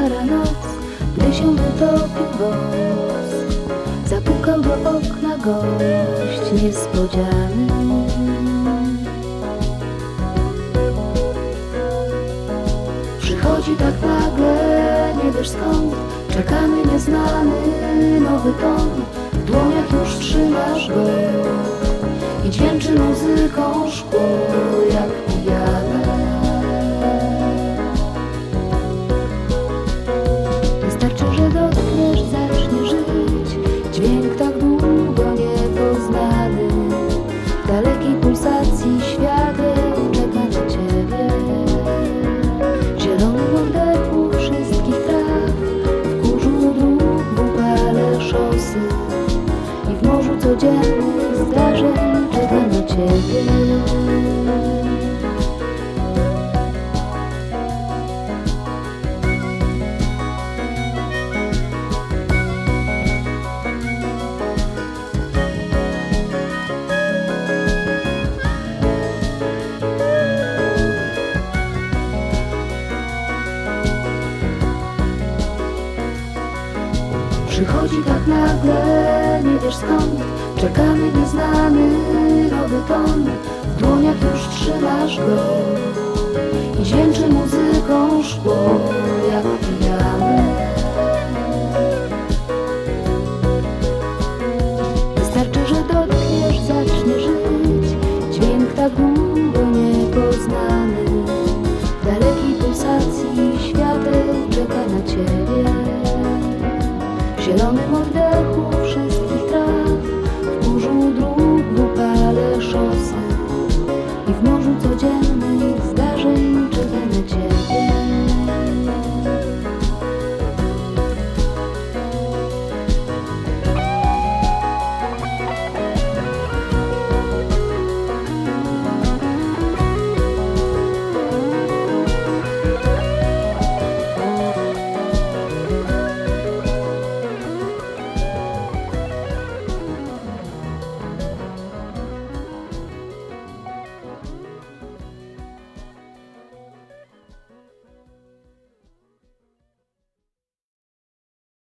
szara noc, gdy się wytopił woz. Zapukał do okna gość niespodziany. Przychodzi tak nagle, nie wiesz skąd, czekany nieznany nowy ton. W dłoniach już trzymasz go i dźwięczy muzyką szkło jak pijane. Wystarczy, że dotkniesz, zacznie żyć dźwięk tak długo niepoznany. W dalekiej pulsacji świateł czeka na ciebie. Zielony oddechu wszystkich traw, w kurzu dróg, w upale szosy i w morzu codziennych zdarzeń czeka na ciebie. Przychodzi tak nagle, nie wiesz skąd, czekany nieznany nowy ton. W dłoniach już trzymasz go i dźwięczy muzyką szkło jak pijany. Wystarczy, że dotkniesz, zacznie żyć dźwięk tak długo niepoznany. W dalekiej pulsacji świateł czeka na ciebie. Zielonym